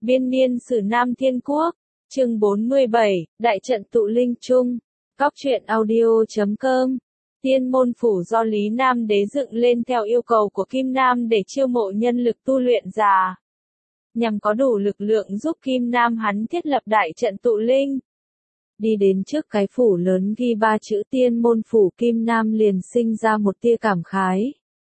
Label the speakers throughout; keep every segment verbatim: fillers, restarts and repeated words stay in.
Speaker 1: Biên niên sử Nam Thiên Quốc, chương bốn mươi bảy, Đại trận tụ linh chung. Cóc truyện audio chấm com. Tiên môn phủ do Lý Nam Đế dựng lên theo yêu cầu của Kim Nam để chiêu mộ nhân lực tu luyện già. Nhằm có đủ lực lượng giúp Kim Nam hắn thiết lập đại trận tụ linh. Đi đến trước cái phủ lớn ghi ba chữ tiên môn phủ, Kim Nam liền sinh ra một tia cảm khái.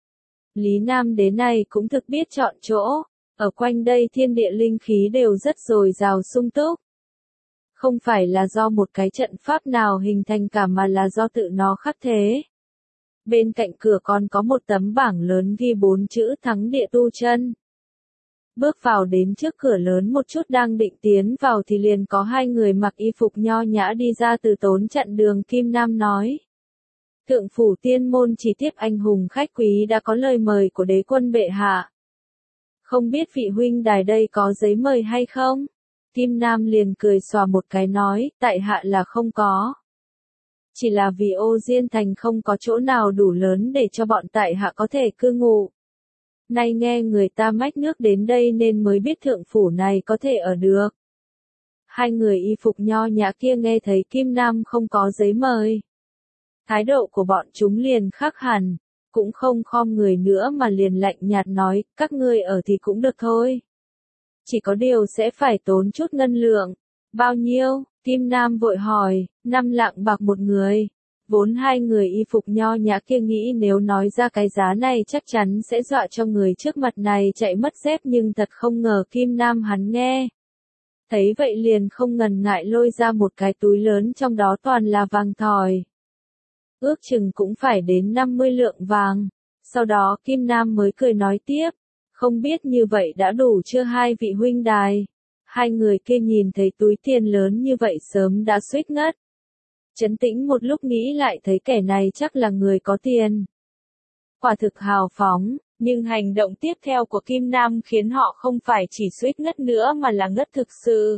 Speaker 1: Lý Nam Đế này cũng thực biết chọn chỗ. Ở quanh đây thiên địa linh khí đều rất dồi dào sung túc. Không phải là do một cái trận pháp nào hình thành cả mà là do tự nó khắc thế. Bên cạnh cửa còn có một tấm bảng lớn ghi bốn chữ thắng địa tu chân. Bước vào đến trước cửa lớn một chút đang định tiến vào thì liền có hai người mặc y phục nho nhã đi ra từ tốn chặn đường. Kim Nam nói. Thượng phủ tiên môn chỉ tiếp anh hùng khách quý đã có lời mời của đế quân bệ hạ. Không biết vị huynh đài đây có giấy mời hay không? Kim Nam liền cười xòa một cái nói, tại hạ là không có. Chỉ là vì Ô Diên Thành không có chỗ nào đủ lớn để cho bọn tại hạ có thể cư ngụ. Nay nghe người ta mách nước đến đây nên mới biết thượng phủ này có thể ở được. Hai người y phục nho nhã kia nghe thấy Kim Nam không có giấy mời. Thái độ của bọn chúng liền khác hẳn. Cũng không khom người nữa mà liền lạnh nhạt nói, các ngươi ở thì cũng được thôi. Chỉ có điều sẽ phải tốn chút ngân lượng. Bao nhiêu? Kim Nam vội hỏi, năm lạng bạc một người. Vốn hai người y phục nho nhã kia nghĩ nếu nói ra cái giá này chắc chắn sẽ dọa cho người trước mặt này chạy mất dép, nhưng thật không ngờ Kim Nam hắn nghe. Thấy vậy liền không ngần ngại lôi ra một cái túi lớn trong đó toàn là vàng thỏi. Ước chừng cũng phải đến năm mươi lượng vàng. Sau đó Kim Nam mới cười nói tiếp, không biết như vậy đã đủ chưa hai vị huynh đài. Hai người kia nhìn thấy túi tiền lớn như vậy sớm đã suýt ngất. Trấn tĩnh một lúc nghĩ lại thấy kẻ này chắc là người có tiền. Quả thực hào phóng, nhưng hành động tiếp theo của Kim Nam khiến họ không phải chỉ suýt ngất nữa mà là ngất thực sự.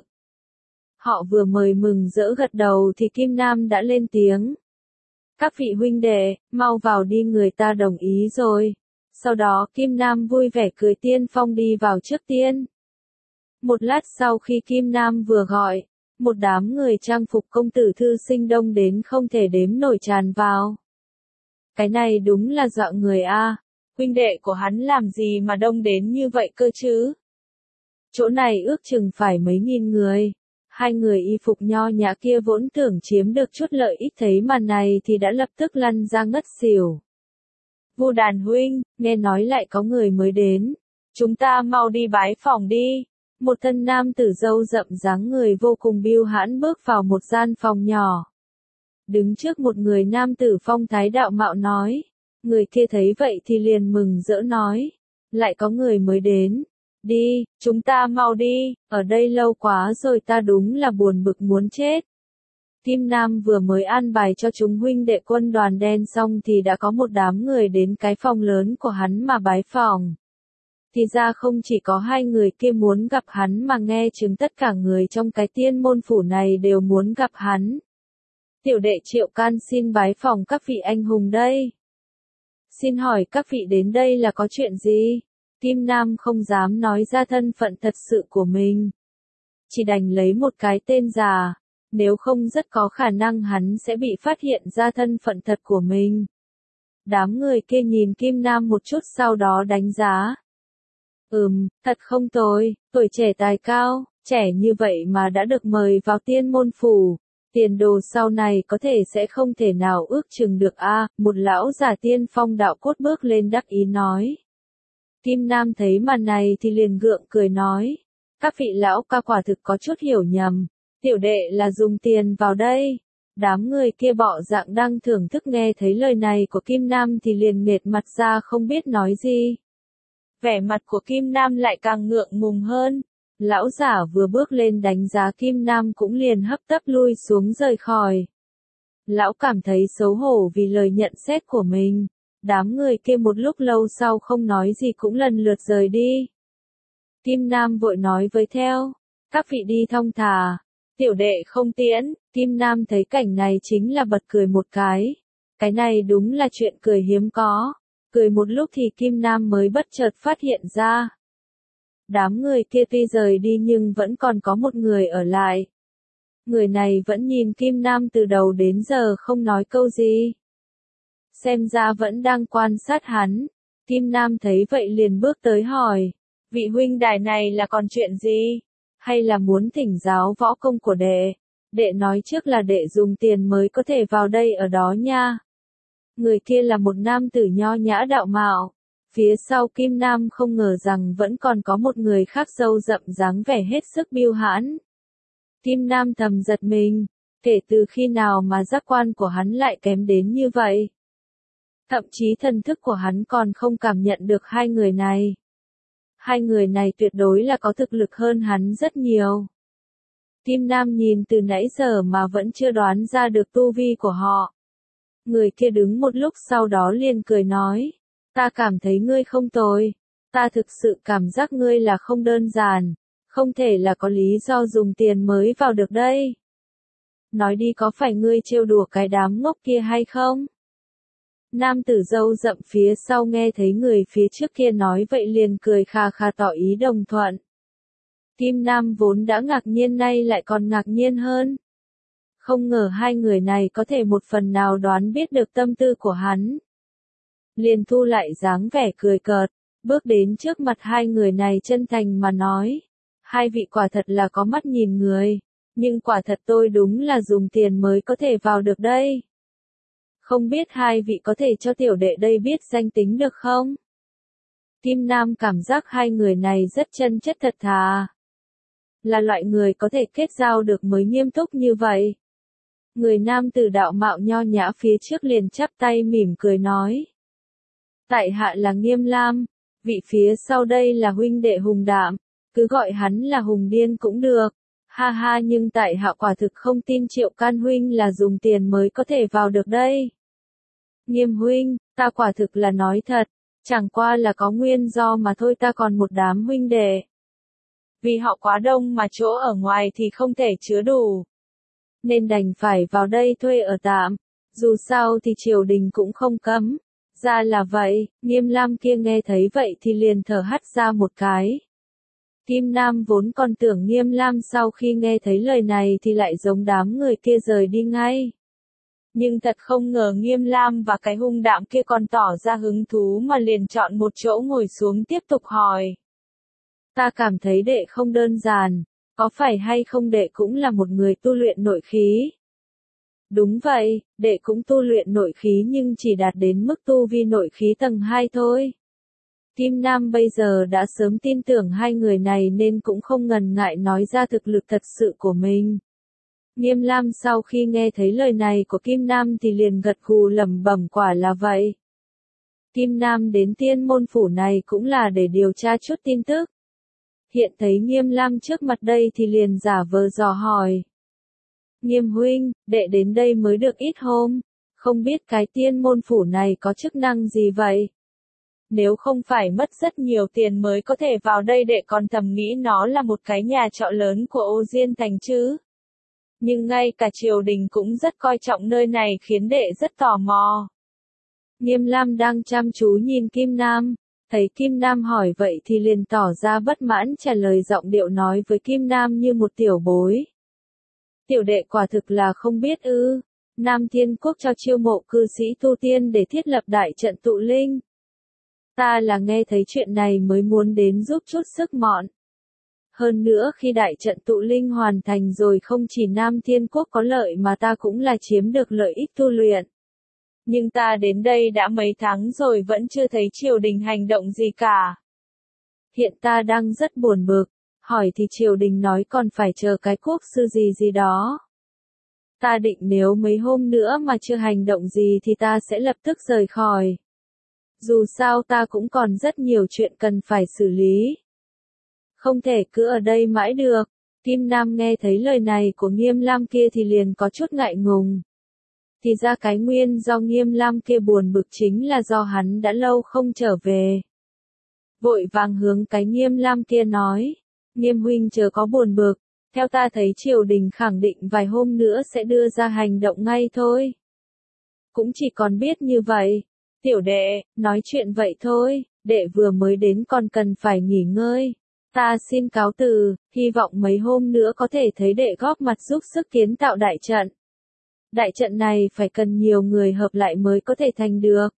Speaker 1: Họ vừa mời mừng rỡ gật đầu thì Kim Nam đã lên tiếng. Các vị huynh đệ, mau vào đi, người ta đồng ý rồi. Sau đó Kim Nam vui vẻ cười tiên phong đi vào trước tiên. Một lát sau khi Kim Nam vừa gọi, một đám người trang phục công tử thư sinh đông đến không thể đếm nổi tràn vào. Cái này đúng là dọa người a. Huynh đệ của hắn làm gì mà đông đến như vậy cơ chứ? Chỗ này ước chừng phải mấy nghìn người. Hai người y phục nho nhã kia vốn tưởng chiếm được chút lợi ích, thấy màn này thì đã lập tức lăn ra ngất xỉu. Vu Đàn huynh, nghe nói lại có người mới đến. Chúng ta mau đi bái phòng đi. Một thân nam tử râu rậm dáng người vô cùng biêu hãn bước vào một gian phòng nhỏ. Đứng trước một người nam tử phong thái đạo mạo nói. Người kia thấy vậy thì liền mừng rỡ nói. Lại có người mới đến. Đi, chúng ta mau đi, ở đây lâu quá rồi ta đúng là buồn bực muốn chết. Kim Nam vừa mới an bài cho chúng huynh đệ quân đoàn đen xong thì đã có một đám người đến cái phòng lớn của hắn mà bái phòng. Thì ra không chỉ có hai người kia muốn gặp hắn mà nghe chứng tất cả người trong cái tiên môn phủ này đều muốn gặp hắn. Tiểu đệ Triệu Can xin bái phòng các vị anh hùng đây. Xin hỏi các vị đến đây là có chuyện gì? Kim Nam không dám nói ra thân phận thật sự của mình. Chỉ đành lấy một cái tên giả, nếu không rất có khả năng hắn sẽ bị phát hiện ra thân phận thật của mình. Đám người kia nhìn Kim Nam một chút sau đó đánh giá. Ừm, thật không tồi, tuổi trẻ tài cao, trẻ như vậy mà đã được mời vào tiên môn phủ. Tiền đồ sau này có thể sẽ không thể nào ước chừng được a. À, một lão già tiên phong đạo cốt bước lên đắc ý nói. Kim Nam thấy màn này thì liền gượng cười nói. Các vị lão ca quả thực có chút hiểu nhầm. Tiểu đệ là dùng tiền vào đây. Đám người kia bọ dạng đang thưởng thức nghe thấy lời này của Kim Nam thì liền nghệt mặt ra không biết nói gì. Vẻ mặt của Kim Nam lại càng ngượng ngùng hơn. Lão giả vừa bước lên đánh giá Kim Nam cũng liền hấp tấp lui xuống rời khỏi. Lão cảm thấy xấu hổ vì lời nhận xét của mình. Đám người kia một lúc lâu sau không nói gì cũng lần lượt rời đi. Kim Nam vội nói với theo. Các vị đi thong thả. Tiểu đệ không tiễn. Kim Nam thấy cảnh này chính là bật cười một cái. Cái này đúng là chuyện cười hiếm có. Cười một lúc thì Kim Nam mới bất chợt phát hiện ra. Đám người kia tuy rời đi nhưng vẫn còn có một người ở lại. Người này vẫn nhìn Kim Nam từ đầu đến giờ không nói câu gì. Xem ra vẫn đang quan sát hắn. Kim Nam thấy vậy liền bước tới hỏi. Vị huynh đài này là còn chuyện gì? Hay là muốn thỉnh giáo võ công của đệ? Đệ nói trước là đệ dùng tiền mới có thể vào đây ở đó nha. Người kia là một nam tử nho nhã đạo mạo. Phía sau Kim Nam không ngờ rằng vẫn còn có một người khác râu rậm dáng vẻ hết sức biêu hãn. Kim Nam thầm giật mình, kể từ khi nào mà giác quan của hắn lại kém đến như vậy. Thậm chí thần thức của hắn còn không cảm nhận được hai người này. Hai người này tuyệt đối là có thực lực hơn hắn rất nhiều. Kim Nam nhìn từ nãy giờ mà vẫn chưa đoán ra được tu vi của họ. Người kia đứng một lúc sau đó liền cười nói. Ta cảm thấy ngươi không tồi. Ta thực sự cảm giác ngươi là không đơn giản. Không thể là có lý do dùng tiền mới vào được đây. Nói đi có phải ngươi trêu đùa cái đám ngốc kia hay không? Nam tử râu rậm phía sau nghe thấy người phía trước kia nói vậy liền cười khà khà tỏ ý đồng thuận. Kim Nam vốn đã ngạc nhiên nay lại còn ngạc nhiên hơn. Không ngờ hai người này có thể một phần nào đoán biết được tâm tư của hắn. Liền thu lại dáng vẻ cười cợt, bước đến trước mặt hai người này chân thành mà nói. Hai vị quả thật là có mắt nhìn người, nhưng quả thật tôi đúng là dùng tiền mới có thể vào được đây. Không biết hai vị có thể cho tiểu đệ đây biết danh tính được không? Kim Nam cảm giác hai người này rất chân chất thật thà. Là loại người có thể kết giao được mới nghiêm túc như vậy. Người nam tử đạo mạo nho nhã phía trước liền chắp tay mỉm cười nói. Tại hạ là Nghiêm Lam, vị phía sau đây là huynh đệ Hùng Đạm, cứ gọi hắn là Hùng Điên cũng được. Ha ha, nhưng tại hạ quả thực không tin Triệu Can huynh là dùng tiền mới có thể vào được đây. Nghiêm huynh, ta quả thực là nói thật, chẳng qua là có nguyên do mà thôi, ta còn một đám huynh đệ. Vì họ quá đông mà chỗ ở ngoài thì không thể chứa đủ. Nên đành phải vào đây thuê ở tạm, dù sao thì triều đình cũng không cấm. Ra là vậy, Nghiêm Lam kia nghe thấy vậy thì liền thở hắt ra một cái. Kim Nam vốn còn tưởng Nghiêm Lam sau khi nghe thấy lời này thì lại giống đám người kia rời đi ngay. Nhưng thật không ngờ Nghiêm Lam và cái Hung Đạm kia còn tỏ ra hứng thú mà liền chọn một chỗ ngồi xuống tiếp tục hỏi. Ta cảm thấy đệ không đơn giản, có phải hay không đệ cũng là một người tu luyện nội khí? Đúng vậy, đệ cũng tu luyện nội khí nhưng chỉ đạt đến mức tu vi nội khí tầng hai thôi. Kim Nam bây giờ đã sớm tin tưởng hai người này nên cũng không ngần ngại nói ra thực lực thật sự của mình. Nghiêm Lam sau khi nghe thấy lời này của Kim Nam thì liền gật gù lẩm bẩm quả là vậy. Kim Nam đến Tiên Môn Phủ này cũng là để điều tra chút tin tức. Hiện thấy Nghiêm Lam trước mặt đây thì liền giả vờ dò hỏi. Nghiêm huynh, đệ đến đây mới được ít hôm, không biết cái Tiên Môn Phủ này có chức năng gì vậy? Nếu không phải mất rất nhiều tiền mới có thể vào đây đệ còn thầm nghĩ nó là một cái nhà trọ lớn của Ô Diên Thành chứ. Nhưng ngay cả triều đình cũng rất coi trọng nơi này khiến đệ rất tò mò. Nghiêm Lam đang chăm chú nhìn Kim Nam, thấy Kim Nam hỏi vậy thì liền tỏ ra bất mãn trả lời giọng điệu nói với Kim Nam như một tiểu bối. Tiểu đệ quả thực là không biết ư, Nam Thiên Quốc cho chiêu mộ cư sĩ tu tiên để thiết lập đại trận tụ linh. Ta là nghe thấy chuyện này mới muốn đến giúp chút sức mọn. Hơn nữa khi đại trận tụ linh hoàn thành rồi không chỉ Nam Thiên Quốc có lợi mà ta cũng là chiếm được lợi ích tu luyện. Nhưng ta đến đây đã mấy tháng rồi vẫn chưa thấy triều đình hành động gì cả. Hiện ta đang rất buồn bực, hỏi thì triều đình nói còn phải chờ cái quốc sư gì gì đó. Ta định nếu mấy hôm nữa mà chưa hành động gì thì ta sẽ lập tức rời khỏi. Dù sao ta cũng còn rất nhiều chuyện cần phải xử lý. Không thể cứ ở đây mãi được. Kim Nam nghe thấy lời này của Nghiêm Lam kia thì liền có chút ngại ngùng. Thì ra cái nguyên do Nghiêm Lam kia buồn bực chính là do hắn đã lâu không trở về. Vội vàng hướng cái Nghiêm Lam kia nói. Nghiêm huynh chớ có buồn bực. Theo ta thấy triều đình khẳng định vài hôm nữa sẽ đưa ra hành động ngay thôi. Cũng chỉ còn biết như vậy. Tiểu đệ, nói chuyện vậy thôi, đệ vừa mới đến còn cần phải nghỉ ngơi. Ta xin cáo từ, hy vọng mấy hôm nữa có thể thấy đệ góp mặt giúp sức kiến tạo đại trận. Đại trận này phải cần nhiều người hợp lại mới có thể thành được.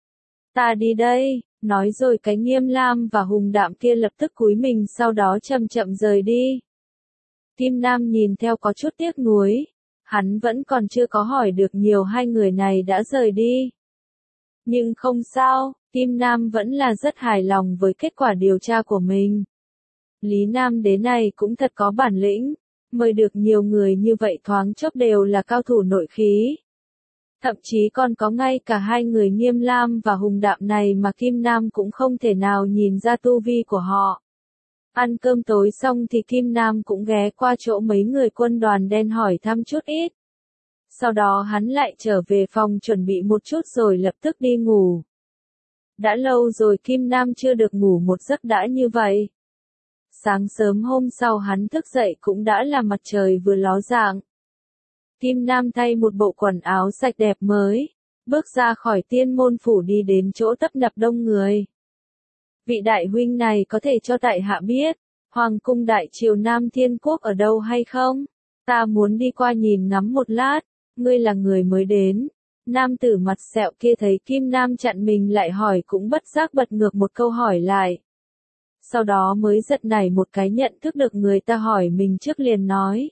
Speaker 1: Ta đi đây, nói rồi cái Nghiêm Lam và Hùng Đạm kia lập tức cúi mình sau đó chậm chậm rời đi. Kim Nam nhìn theo có chút tiếc nuối, hắn vẫn còn chưa có hỏi được nhiều hai người này đã rời đi. Nhưng không sao, Kim Nam vẫn là rất hài lòng với kết quả điều tra của mình. Lý Nam Đế này cũng thật có bản lĩnh, mời được nhiều người như vậy thoáng chốc đều là cao thủ nội khí. Thậm chí còn có ngay cả hai người Nghiêm Lam và Hùng Đạm này mà Kim Nam cũng không thể nào nhìn ra tu vi của họ. Ăn cơm tối xong thì Kim Nam cũng ghé qua chỗ mấy người quân đoàn đen hỏi thăm chút ít. Sau đó hắn lại trở về phòng chuẩn bị một chút rồi lập tức đi ngủ. Đã lâu rồi Kim Nam chưa được ngủ một giấc đã như vậy. Sáng sớm hôm sau hắn thức dậy cũng đã là mặt trời vừa ló dạng. Kim Nam thay một bộ quần áo sạch đẹp mới, bước ra khỏi tiên môn phủ đi đến chỗ tấp nập đông người. Vị đại huynh này có thể cho tại hạ biết, Hoàng cung đại triều Nam Thiên Quốc ở đâu hay không? Ta muốn đi qua nhìn ngắm một lát, ngươi là người mới đến. Nam tử mặt sẹo kia thấy Kim Nam chặn mình lại hỏi cũng bất giác bật ngược một câu hỏi lại. Sau đó mới giật nảy một cái nhận thức được người ta hỏi mình trước liền nói.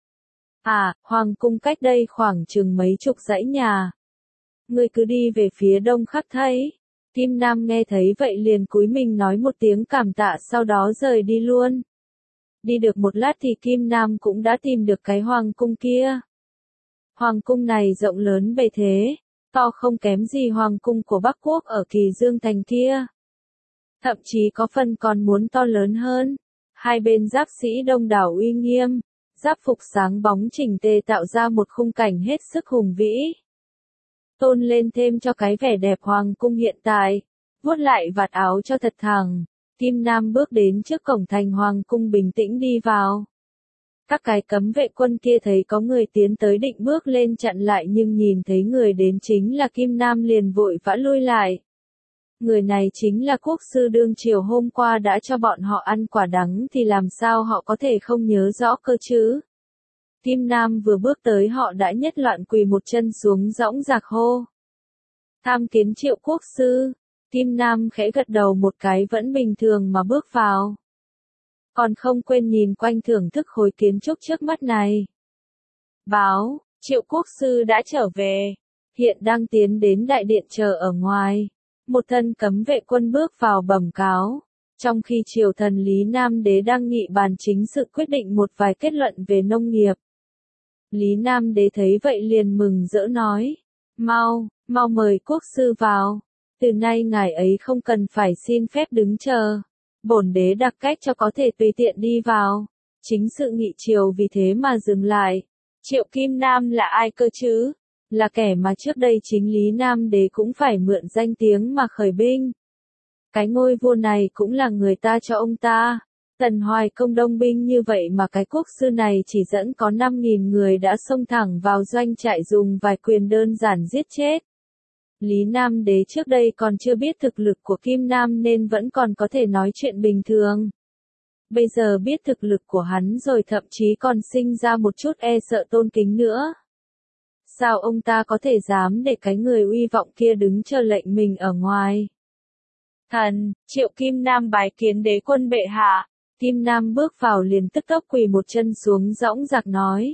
Speaker 1: À, Hoàng cung cách đây khoảng chừng mấy chục dãy nhà. Ngươi cứ đi về phía đông khắc thấy. Kim Nam nghe thấy vậy liền cúi mình nói một tiếng cảm tạ sau đó rời đi luôn. Đi được một lát thì Kim Nam cũng đã tìm được cái hoàng cung kia. Hoàng cung này rộng lớn bề thế, to không kém gì hoàng cung của Bắc Quốc ở Kỳ Dương Thành kia. Thậm chí có phần còn muốn to lớn hơn. Hai bên giáp sĩ đông đảo uy nghiêm, giáp phục sáng bóng chỉnh tề tạo ra một khung cảnh hết sức hùng vĩ. Tôn lên thêm cho cái vẻ đẹp hoàng cung hiện tại, vuốt lại vạt áo cho thật thẳng, Kim Nam bước đến trước cổng thành hoàng cung bình tĩnh đi vào. Các cái cấm vệ quân kia thấy có người tiến tới định bước lên chặn lại nhưng nhìn thấy người đến chính là Kim Nam liền vội vã lui lại. Người này chính là quốc sư đương triều hôm qua đã cho bọn họ ăn quả đắng thì làm sao họ có thể không nhớ rõ cơ chứ. Kim Nam vừa bước tới họ đã nhất loạn quỳ một chân xuống dõng dạc hô. Tham kiến Triệu quốc sư. Kim Nam khẽ gật đầu một cái vẫn bình thường mà bước vào. Còn không quên nhìn quanh thưởng thức khối kiến trúc trước mắt này. Báo, Triệu quốc sư đã trở về. Hiện đang tiến đến đại điện chờ ở ngoài. Một thân cấm vệ quân bước vào bẩm cáo. Trong khi triều thần Lý Nam Đế đang nghị bàn chính sự quyết định một vài kết luận về nông nghiệp. Lý Nam Đế thấy vậy liền mừng rỡ nói. Mau, mau mời quốc sư vào. Từ nay ngài ấy không cần phải xin phép đứng chờ. Bổn đế đặc cách cho có thể tùy tiện đi vào. Chính sự nghị triều vì thế mà dừng lại. Triệu Kim Nam là ai cơ chứ? Là kẻ mà trước đây chính Lý Nam Đế cũng phải mượn danh tiếng mà khởi binh. Cái ngôi vua này cũng là người ta cho ông ta. Tần Hoài Công đông binh như vậy mà cái quốc sư này chỉ dẫn có năm nghìn người đã xông thẳng vào doanh trại dùng vài quyền đơn giản giết chết. Lý Nam Đế trước đây còn chưa biết thực lực của Kim Nam nên vẫn còn có thể nói chuyện bình thường. Bây giờ biết thực lực của hắn rồi thậm chí còn sinh ra một chút e sợ tôn kính nữa. Sao ông ta có thể dám để cái người uy vọng kia đứng chờ lệnh mình ở ngoài? Thần, Triệu Kim Nam bái kiến đế quân bệ hạ. Kim Nam bước vào liền tức tốc quỳ một chân xuống dõng dạc nói.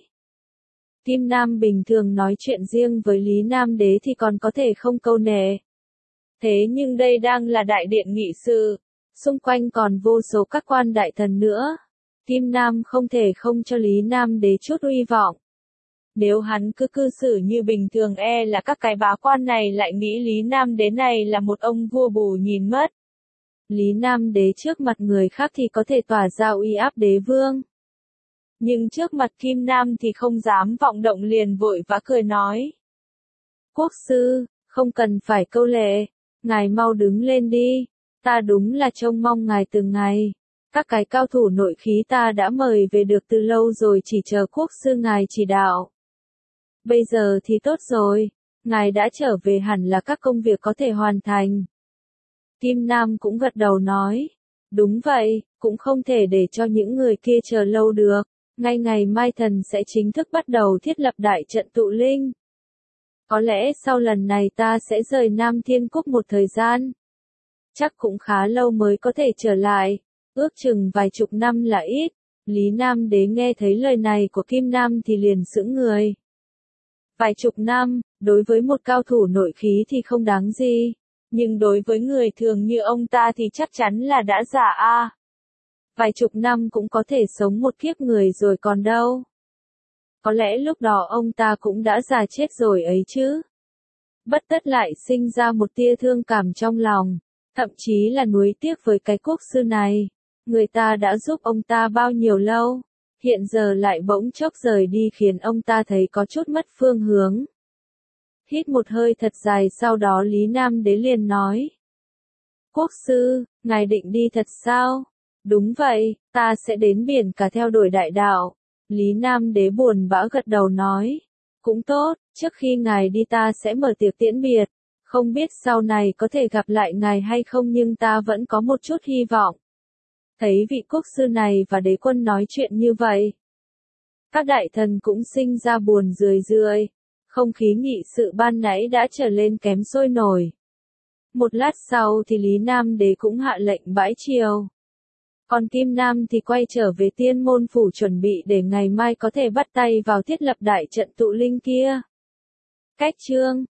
Speaker 1: Kim Nam bình thường nói chuyện riêng với Lý Nam Đế thì còn có thể không câu nệ. Thế nhưng đây đang là đại điện nghị sự, xung quanh còn vô số các quan đại thần nữa. Kim Nam không thể không cho Lý Nam Đế chút uy vọng. Nếu hắn cứ cư xử như bình thường e là các cái bá quan này lại nghĩ Lý Nam Đế này là một ông vua bù nhìn mất. Lý Nam Đế trước mặt người khác thì có thể tỏa ra uy áp đế vương. Nhưng trước mặt Kim Nam thì không dám vọng động liền vội vã cười nói. Quốc sư, không cần phải câu lệ, ngài mau đứng lên đi, ta đúng là trông mong ngài từng ngày. Các cái cao thủ nội khí ta đã mời về được từ lâu rồi chỉ chờ quốc sư ngài chỉ đạo. Bây giờ thì tốt rồi, ngài đã trở về hẳn là các công việc có thể hoàn thành. Kim Nam cũng gật đầu nói, Đúng vậy, cũng không thể để cho những người kia chờ lâu được. Ngay ngày mai thần sẽ chính thức bắt đầu thiết lập đại trận tụ linh. Có lẽ sau lần này ta sẽ rời Nam Thiên Quốc một thời gian. Chắc cũng khá lâu mới có thể trở lại, ước chừng vài chục năm là ít. Lý Nam Đế nghe thấy lời này của Kim Nam thì liền sững người. Vài chục năm, đối với một cao thủ nội khí thì không đáng gì, nhưng đối với người thường như ông ta thì chắc chắn là đã già a. Vài chục năm cũng có thể sống một kiếp người rồi còn đâu. Có lẽ lúc đó ông ta cũng đã già chết rồi ấy chứ. Bất tất lại sinh ra một tia thương cảm trong lòng, thậm chí là nuối tiếc với cái quốc sư này. Người ta đã giúp ông ta bao nhiêu lâu, hiện giờ lại bỗng chốc rời đi khiến ông ta thấy có chút mất phương hướng. Hít một hơi thật dài sau đó Lý Nam Đế liền nói. Quốc sư, ngài định đi thật sao? Đúng vậy, ta sẽ đến biển cả theo đuổi đại đạo. Lý Nam Đế buồn bã gật đầu nói. Cũng tốt, trước khi ngài đi ta sẽ mở tiệc tiễn biệt. Không biết sau này có thể gặp lại ngài hay không nhưng ta vẫn có một chút hy vọng. Thấy vị quốc sư này và đế quân nói chuyện như vậy, các đại thần cũng sinh ra buồn rười rượi. Không khí nghị sự ban nãy đã trở lên kém sôi nổi. Một lát sau thì Lý Nam Đế cũng hạ lệnh bãi triều. Còn Kim Nam thì quay trở về Tiên Môn Phủ chuẩn bị để ngày mai có thể bắt tay vào thiết lập đại trận tụ linh kia. Cách chương